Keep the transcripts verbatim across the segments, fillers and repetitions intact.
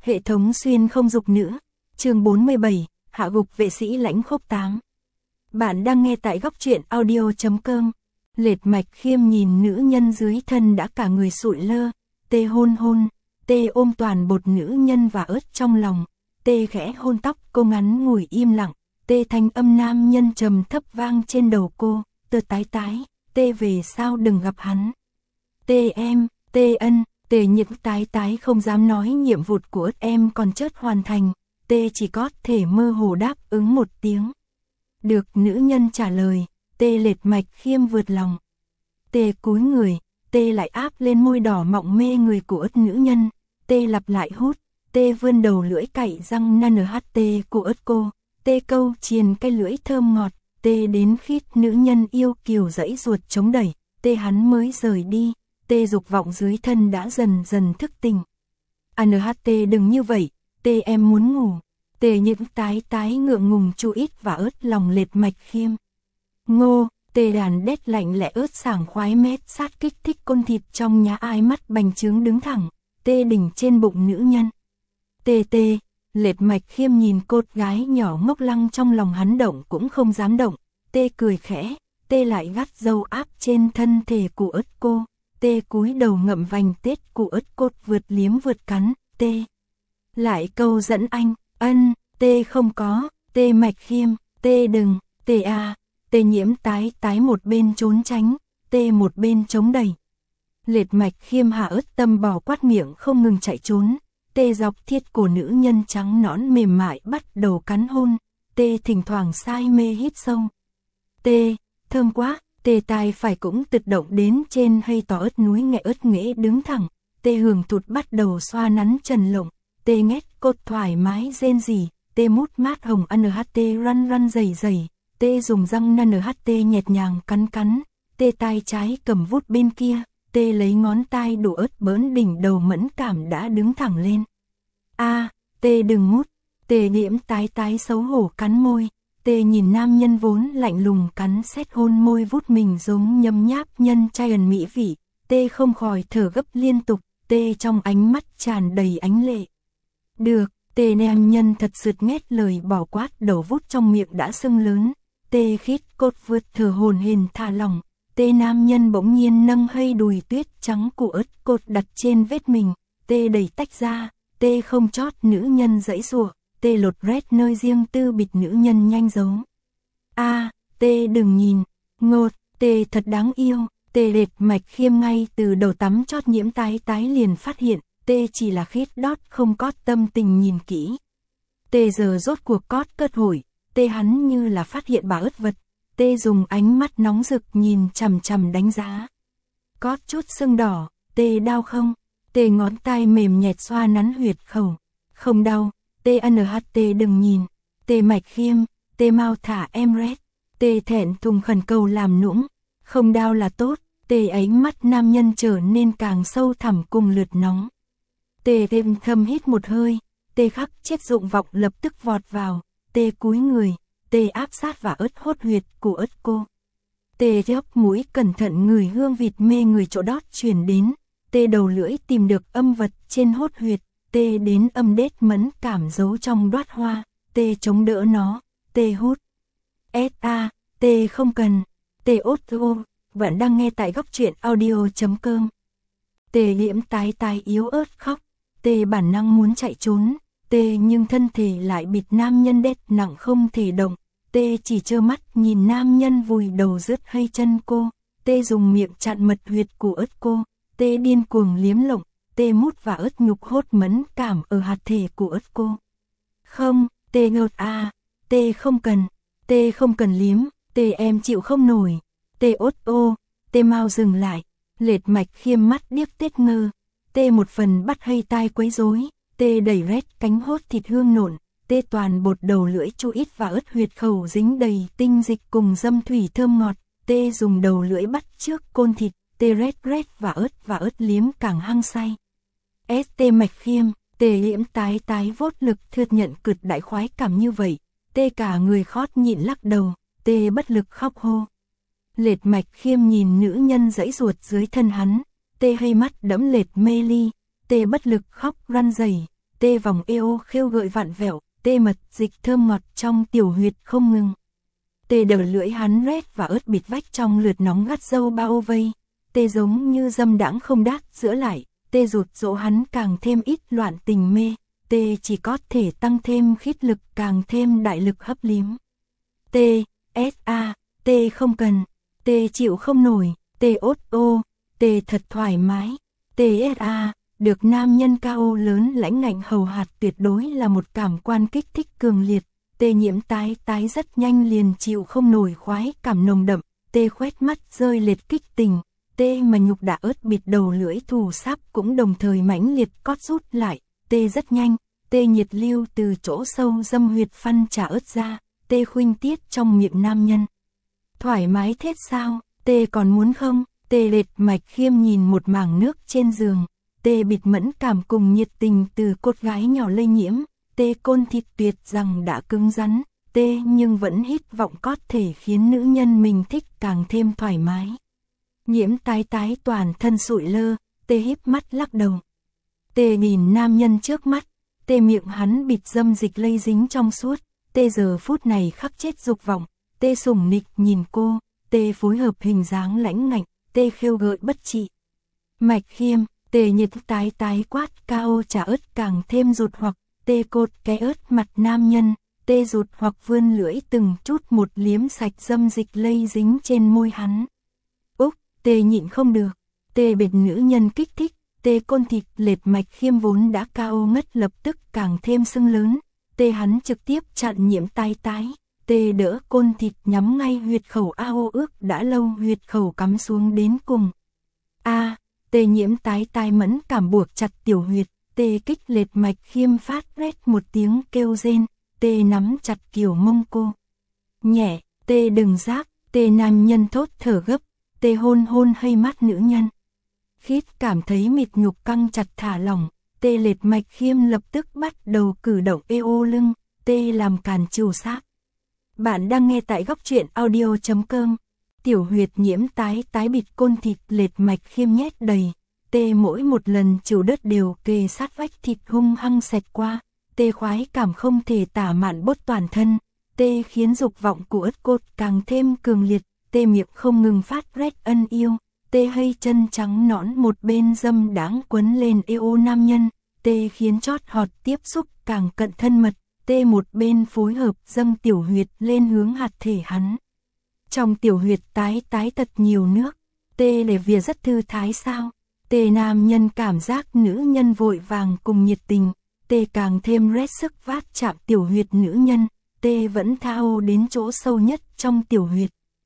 Hệ thống xuyên không dục nữ. Chương bốn mươi bảy, hạ gục vệ sĩ lãnh khốc tám. Bạn đang nghe tại góc truyện audio chấm com. Lệt Mạch Khiêm nhìn nữ nhân dưới thân đã cả người sụi lơ, tê hôn hôn, tê ôm toàn bột nữ nhân và ớt trong lòng, tê khẽ hôn tóc cô ngắn ngủi im lặng, tê thanh âm nam nhân trầm thấp vang trên đầu cô, tơ tái tái, tê về sao đừng gặp hắn. Tê em, tê ân, tê những tái tái không dám nói nhiệm vụ của em còn chớt hoàn thành, tê chỉ có thể mơ hồ đáp ứng một tiếng. Được nữ nhân trả lời, tê Lệt Mạch Khiêm vượt lòng. Tê cúi người, tê lại áp lên môi đỏ mọng mê người của ớt nữ nhân, tê lặp lại hút, tê vươn đầu lưỡi cạy răng nht của ớt cô, tê câu triền cái lưỡi thơm ngọt, tê đến khít nữ nhân yêu kiều dãy ruột chống đẩy, tê hắn mới rời đi, tê dục vọng dưới thân đã dần dần thức tỉnh. Anh đừng như vậy, tê em muốn ngủ. Tê những tái tái ngượng ngùng chu ít và ớt lòng Lệt Mạch Khiêm. Ngô, tê đàn đét lạnh lẽ ớt sảng khoái mét sát kích thích côn thịt trong nhá ai mắt bành trướng đứng thẳng, tê đỉnh trên bụng nữ nhân. Tê tê, Lệt Mạch Khiêm nhìn cốt gái nhỏ ngốc lăng trong lòng hắn động cũng không dám động, tê cười khẽ, tê lại gắt dâu áp trên thân thể của ớt cô, tê cúi đầu ngậm vành tết của ớt cốt vượt liếm vượt cắn, tê lại câu dẫn anh. Ân, tê không có, tê Mạch Khiêm, tê đừng, tê a, tê nhiễm tái tái một bên trốn tránh, tê một bên chống đẩy. Lệt Mạch Khiêm hạ ớt tâm bỏ quát miệng không ngừng chạy trốn, tê dọc thiết cổ nữ nhân trắng nõn mềm mại bắt đầu cắn hôn, tê thỉnh thoảng say mê hít sâu. Tê, thơm quá, tê tai phải cũng tự động đến trên hay tỏ ớt núi nghệ ớt nghệ đứng thẳng, tê hưởng thụt bắt đầu xoa nắn trần lộng. Tê nghét cốt thoải mái rên rỉ, tê mút mát hồng nht răn răn dày dày, tê dùng răng nht nhẹt nhàng cắn cắn, tê tai trái cầm vút bên kia, tê lấy ngón tay đổ ớt bỡn đỉnh đầu mẫn cảm đã đứng thẳng lên. A, tê đừng mút, tê nhiễm tái tái xấu hổ cắn môi, tê nhìn nam nhân vốn lạnh lùng cắn xét hôn môi vút mình giống nhấm nháp nhân trai ẩn mỹ vị, tê không khỏi thở gấp liên tục, tê trong ánh mắt tràn đầy ánh lệ. Được, tê nam nhân thật sượt nghét lời bỏ quát đầu vút trong miệng đã sưng lớn, tê khít cốt vượt thở hồn hển thả lỏng, tê nam nhân bỗng nhiên nâng hay đùi tuyết trắng của ớt cốt đặt trên vết mình, tê đẩy tách ra, tê không chót nữ nhân dãy giụa, tê lột rét nơi riêng tư bịt nữ nhân nhanh giấu. A, tê đừng nhìn, ngột, tê thật đáng yêu, tê Lệt Mạch Khiêm ngay từ đầu tắm chót nhiễm tái tái liền phát hiện. Tê chỉ là khít đót không có tâm tình nhìn kỹ. Tê giờ rốt cuộc cót cất hồi, tê hắn như là phát hiện bà ớt vật, tê dùng ánh mắt nóng rực nhìn chằm chằm đánh giá. Cót chút sưng đỏ, tê đau không? Tê ngón tay mềm nhẹt xoa nắn huyệt khẩu. Không đau, tê nht đừng nhìn. Tê Mạch Khiêm, tê mau thả em rét. Tê thẹn thùng khẩn cầu làm nũng. Không đau là tốt, tê ánh mắt nam nhân trở nên càng sâu thẳm cùng lượt nóng. Tê thêm thâm hít một hơi, tê khắc chết dụng vọng lập tức vọt vào, tê cúi người, tê áp sát và ớt hốt huyệt của ớt cô. Tê chóp mũi cẩn thận ngửi hương vịt mê người chỗ đót truyền đến, tê đầu lưỡi tìm được âm vật trên hốt huyệt, tê đến âm đết mẫn cảm giấu trong đoát hoa, tê chống đỡ nó, tê hút. ét a, tê không cần, tê ốt ô, vẫn đang nghe tại góc truyện audio chấm com. Tê liễm tái tái yếu ớt khóc. Tê bản năng muốn chạy trốn, tê nhưng thân thể lại bịt nam nhân đét nặng không thể động, tê chỉ trơ mắt nhìn nam nhân vùi đầu rứt hay chân cô, tê dùng miệng chặn mật huyệt của ớt cô, tê điên cuồng liếm lộng, tê mút và ớt nhục hốt mẫn cảm ở hạt thể của ớt cô. Không, tê ngột a, tê không cần, tê không cần liếm, tê em chịu không nổi, tê ốt ô, tê mau dừng lại, Lệt Mạch Khiêm mắt điếc tết ngơ. Tê một phần bắt hay tai quấy rối, tê đẩy rét cánh hốt thịt hương nộn, tê toàn bột đầu lưỡi chu ít và ớt huyệt khẩu dính đầy tinh dịch cùng dâm thủy thơm ngọt, tê dùng đầu lưỡi bắt trước côn thịt, tê rét rét và ớt và ớt liếm càng hăng say. S tê Mạch Khiêm, tê liễm tái tái vốt lực thừa nhận cực đại khoái cảm như vậy, tê cả người khót nhịn lắc đầu, tê bất lực khóc hô. Lệt Mạch Khiêm nhìn nữ nhân dãy ruột dưới thân hắn. Tê hay mắt đẫm lệt mê ly, tê bất lực khóc răn rẩy, tê vòng eo khêu gợi vặn vẹo, tê mật dịch thơm ngọt trong tiểu huyệt không ngừng. Tê đờ lưỡi hắn rét và ớt bịt vách trong lượt nóng gắt dâu bao vây, tê giống như dâm đãng không đát giữa lại, tê rụt rỗ hắn càng thêm ít loạn tình mê, tê chỉ có thể tăng thêm khít lực càng thêm đại lực hấp liếm. Tê, S A, tê không cần, tê chịu không nổi, tê ốt ô, tê thật thoải mái, tê S A, được nam nhân cao lớn lãnh ngạnh hầu hạt tuyệt đối là một cảm quan kích thích cường liệt, tê nhiễm tái tái rất nhanh liền chịu không nổi khoái cảm nồng đậm, tê khoét mắt rơi liệt kích tình, tê mà nhục đã ớt bịt đầu lưỡi thù sáp cũng đồng thời mãnh liệt cót rút lại, tê rất nhanh, tê nhiệt lưu từ chỗ sâu dâm huyệt phân trả ớt ra, tê khuynh tiết trong miệng nam nhân. Thoải mái thế sao, tê còn muốn không, tê lệt mạch khiêm nhìn một mảng nước trên giường, tê bịt mẫn cảm cùng nhiệt tình từ cốt gái nhỏ lây nhiễm, tê côn thịt tuyệt rằng đã cứng rắn, tê nhưng vẫn hít vọng có thể khiến nữ nhân mình thích càng thêm thoải mái. Nhiễm tái tái toàn thân sụi lơ, tê híp mắt lắc đầu. Tê nhìn nam nhân trước mắt, tê miệng hắn bịt dâm dịch lây dính trong suốt, tê giờ phút này khắc chết dục vọng, tê sủng nịch nhìn cô, tê phối hợp hình dáng lãnh ngạnh, tê khêu gợi bất trị. Mạch khiêm, tê nhiệt tái tái quát cao trả ớt càng thêm rụt hoặc, tê cột cái ớt mặt nam nhân, tê rụt hoặc vươn lưỡi từng chút một liếm sạch dâm dịch lây dính trên môi hắn. Úc, tê nhịn không được, tê bệt nữ nhân kích thích, tê côn thịt lệt mạch khiêm vốn đã cao ngất lập tức càng thêm sưng lớn, tê hắn trực tiếp chặn nhiễm tái tái, tê đỡ côn thịt nhắm ngay huyệt khẩu ao ước đã lâu huyệt khẩu cắm xuống đến cùng. A, tê nhiễm tái tái mẫn cảm buộc chặt tiểu huyệt, tê kích lệt mạch khiêm phát rét một tiếng kêu rên, tê nắm chặt kiểu mông cô. Nhẹ, tê đừng giác, tê nam nhân thốt thở gấp, tê hôn hôn hay mắt nữ nhân. Khít cảm thấy mịt nhục căng chặt thả lỏng, tê lệt mạch khiêm lập tức bắt đầu cử động eo lưng, tê làm càn trù sát. Bạn đang nghe tại góc truyện audio chấm com. Tiểu huyệt nhiễm tái tái bịt côn thịt lệt mạch khiêm nhét đầy, tê mỗi một lần chịu đất đều kề sát vách thịt hung hăng xẹt qua, tê khoái cảm không thể tả mạn bốt toàn thân, tê khiến dục vọng của ớt cốt càng thêm cường liệt, tê miệng không ngừng phát rét ân yêu, tê hay chân trắng nõn một bên dâm đáng quấn lên eo nam nhân, tê khiến chót họt tiếp xúc càng cận thân mật, tê một bên phối hợp dâng tiểu huyệt lên hướng hạt thể hắn. Trong tiểu huyệt tái tái thật nhiều nước, tê lề vìa rất thư thái sao, tê nam nhân cảm giác nữ nhân vội vàng cùng nhiệt tình, tê càng thêm rét sức vát chạm tiểu huyệt nữ nhân, tê vẫn thao đến chỗ sâu nhất trong tiểu huyệt.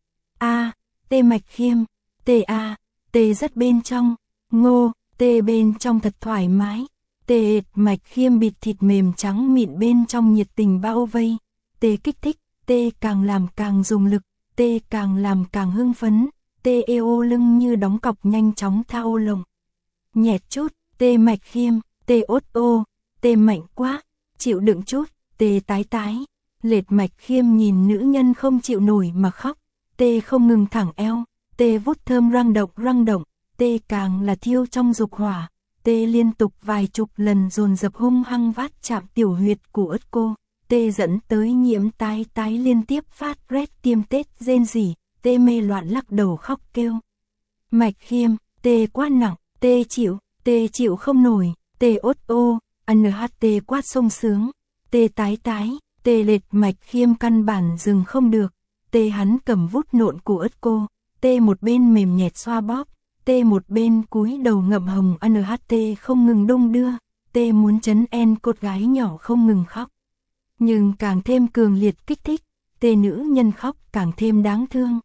A, tê mạch khiêm, tê a, tê rất bên trong, ngô, tê bên trong thật thoải mái, tê mạch khiêm bịt thịt mềm trắng mịn bên trong nhiệt tình bao vây, tê kích thích, tê càng làm càng dùng lực, tê càng làm càng hưng phấn, tê eo lưng như đóng cọc nhanh chóng thao lồng. Nhẹt chút, tê mạch khiêm, tê ốt ô, tê mạnh quá, chịu đựng chút, tê tái tái, lệt mạch khiêm nhìn nữ nhân không chịu nổi mà khóc, tê không ngừng thẳng eo, tê vút thơm răng động răng động, tê càng là thiêu trong dục hỏa, tê liên tục vài chục lần dồn dập hung hăng vát chạm tiểu huyệt của ớt cô, tê dẫn tới nhiễm tái tái liên tiếp phát rét tiêm tết rên rỉ, tê mê loạn lắc đầu khóc kêu. Mạch khiêm, tê quá nặng, tê chịu, tê chịu không nổi, tê ốt ô, anh hát tê quát sung sướng, tê tái tái, tê lệt mạch khiêm căn bản dừng không được, tê hắn cầm vút nộn của ớt cô, tê một bên mềm nhẹt xoa bóp, tê một bên cúi đầu ngậm hồng anh hát tê không ngừng đung đưa, tê muốn chấn en cốt gái nhỏ không ngừng khóc. Nhưng càng thêm cường liệt kích thích, tê nữ nhân khóc càng thêm đáng thương.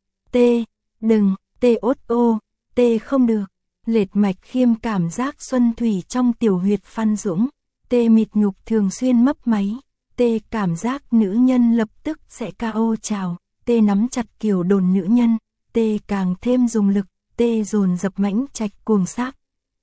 Tê, đừng, tê ốt ô, tê không được, lệt mạch khiêm cảm giác xuân thủy trong tiểu huyệt phan dũng, tê mịt nhục thường xuyên mấp máy, tê cảm giác nữ nhân lập tức sẽ cao trào, tê nắm chặt kiểu đồn nữ nhân, tê càng thêm dùng lực, tê dồn dập mãnh trạch cuồng sát.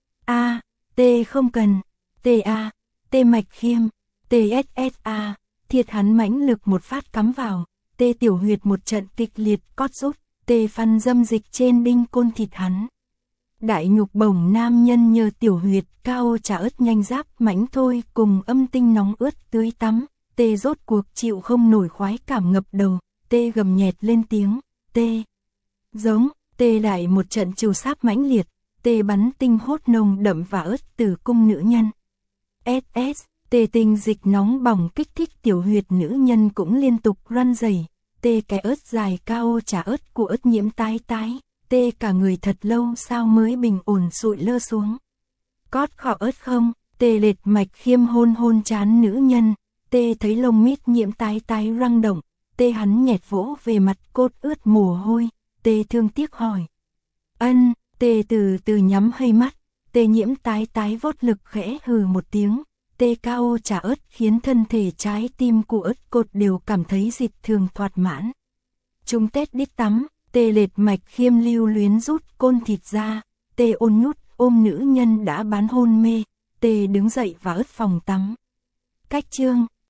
A, tê không cần, tê a, tê mạch khiêm, tê ét ét a, thiệt hắn mãnh lực một phát cắm vào, tê tiểu huyệt một trận kịch liệt cót rút, tê phan dâm dịch trên đinh côn thịt hắn. Đại nhục bổng nam nhân nhờ tiểu huyệt cao trà ớt nhanh giáp mãnh thôi cùng âm tinh nóng ướt tưới tắm. Tê rốt cuộc chịu không nổi khoái cảm ngập đầu, tê gầm nhẹt lên tiếng, tê giống, tê lại một trận trù sáp mãnh liệt, tê bắn tinh hốt nồng đậm và ớt từ cung nữ nhân. ét ét, tê tinh dịch nóng bỏng kích thích tiểu huyệt nữ nhân cũng liên tục răn rẩy, tê cái ớt dài cao trà ớt của ớt nhiễm tái tái, tê cả người thật lâu sao mới bình ổn sụi lơ xuống. Cót khọ ớt không, tê lệt mạch khiêm hôn hôn chán nữ nhân, tê thấy lông mít nhiễm tái tái răng động, tê hắn nhẹt vỗ về mặt cốt ướt mồ hôi, tê thương tiếc hỏi. Ân, tê từ từ nhắm hơi mắt, tê nhiễm tái tái vót lực khẽ hừ một tiếng, tê cao trà ớt khiến thân thể trái tim của ớt cột đều cảm thấy dịch thường thoạt mãn. Chúng tét đít tắm, tê lệt mạch khiêm lưu luyến rút côn thịt ra, tê ôn nhút ôm nữ nhân đã bán hôn mê, tê đứng dậy và ớt phòng tắm. Cách chương